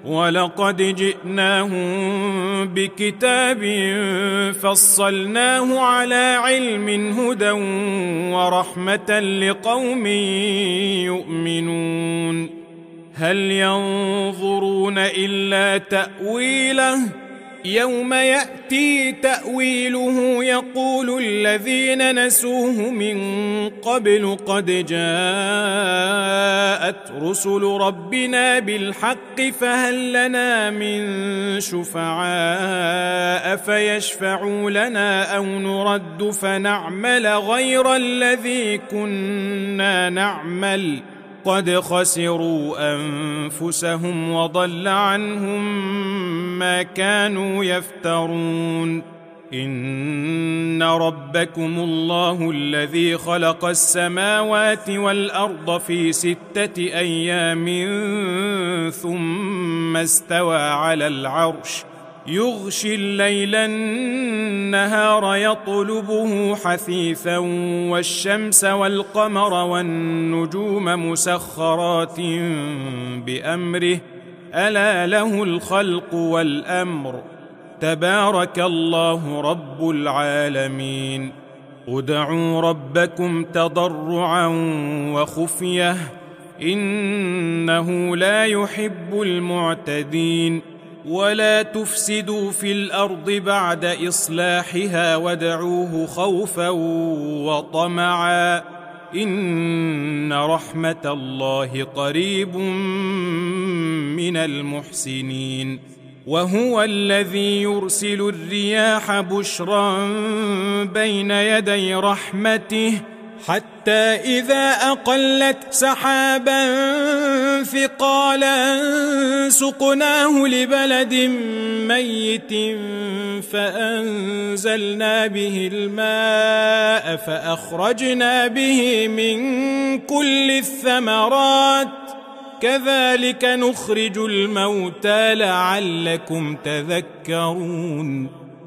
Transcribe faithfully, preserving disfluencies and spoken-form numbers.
ولقد جئناهم بكتاب فصلناه على علم هدى ورحمة لقوم يؤمنون هل ينظرون إلا تأويله يوم يأتي تأويله يقول الذين نسوه من قبل قد جاءت رسل ربنا بالحق فهل لنا من شفعاء فيشفعوا لنا أو نرد فنعمل غير الذي كنا نعمل قد خسروا أنفسهم وضل عنهم ما كانوا يفترون إن ربكم الله الذي خلق السماوات والأرض في ستة أيام ثم استوى على العرش يغشي الليل النهار يطلبه حثيثا والشمس والقمر والنجوم مسخرات بأمره ألا له الخلق والأمر تبارك الله رب العالمين ادعوا ربكم تضرعا وخفية إنه لا يحب المعتدين ولا تفسدوا في الأرض بعد إصلاحها وادعوه خوفا وطمعا إن رحمة الله قريب من المحسنين وهو الذي يرسل الرياح بشرا بين يدي رحمته حتى إذا أقلت سحابا ثقالا سقناه لبلد ميت فأنزلنا به الماء فأخرجنا به من كل الثمرات كذلك نخرج الموتى لعلكم تذكرون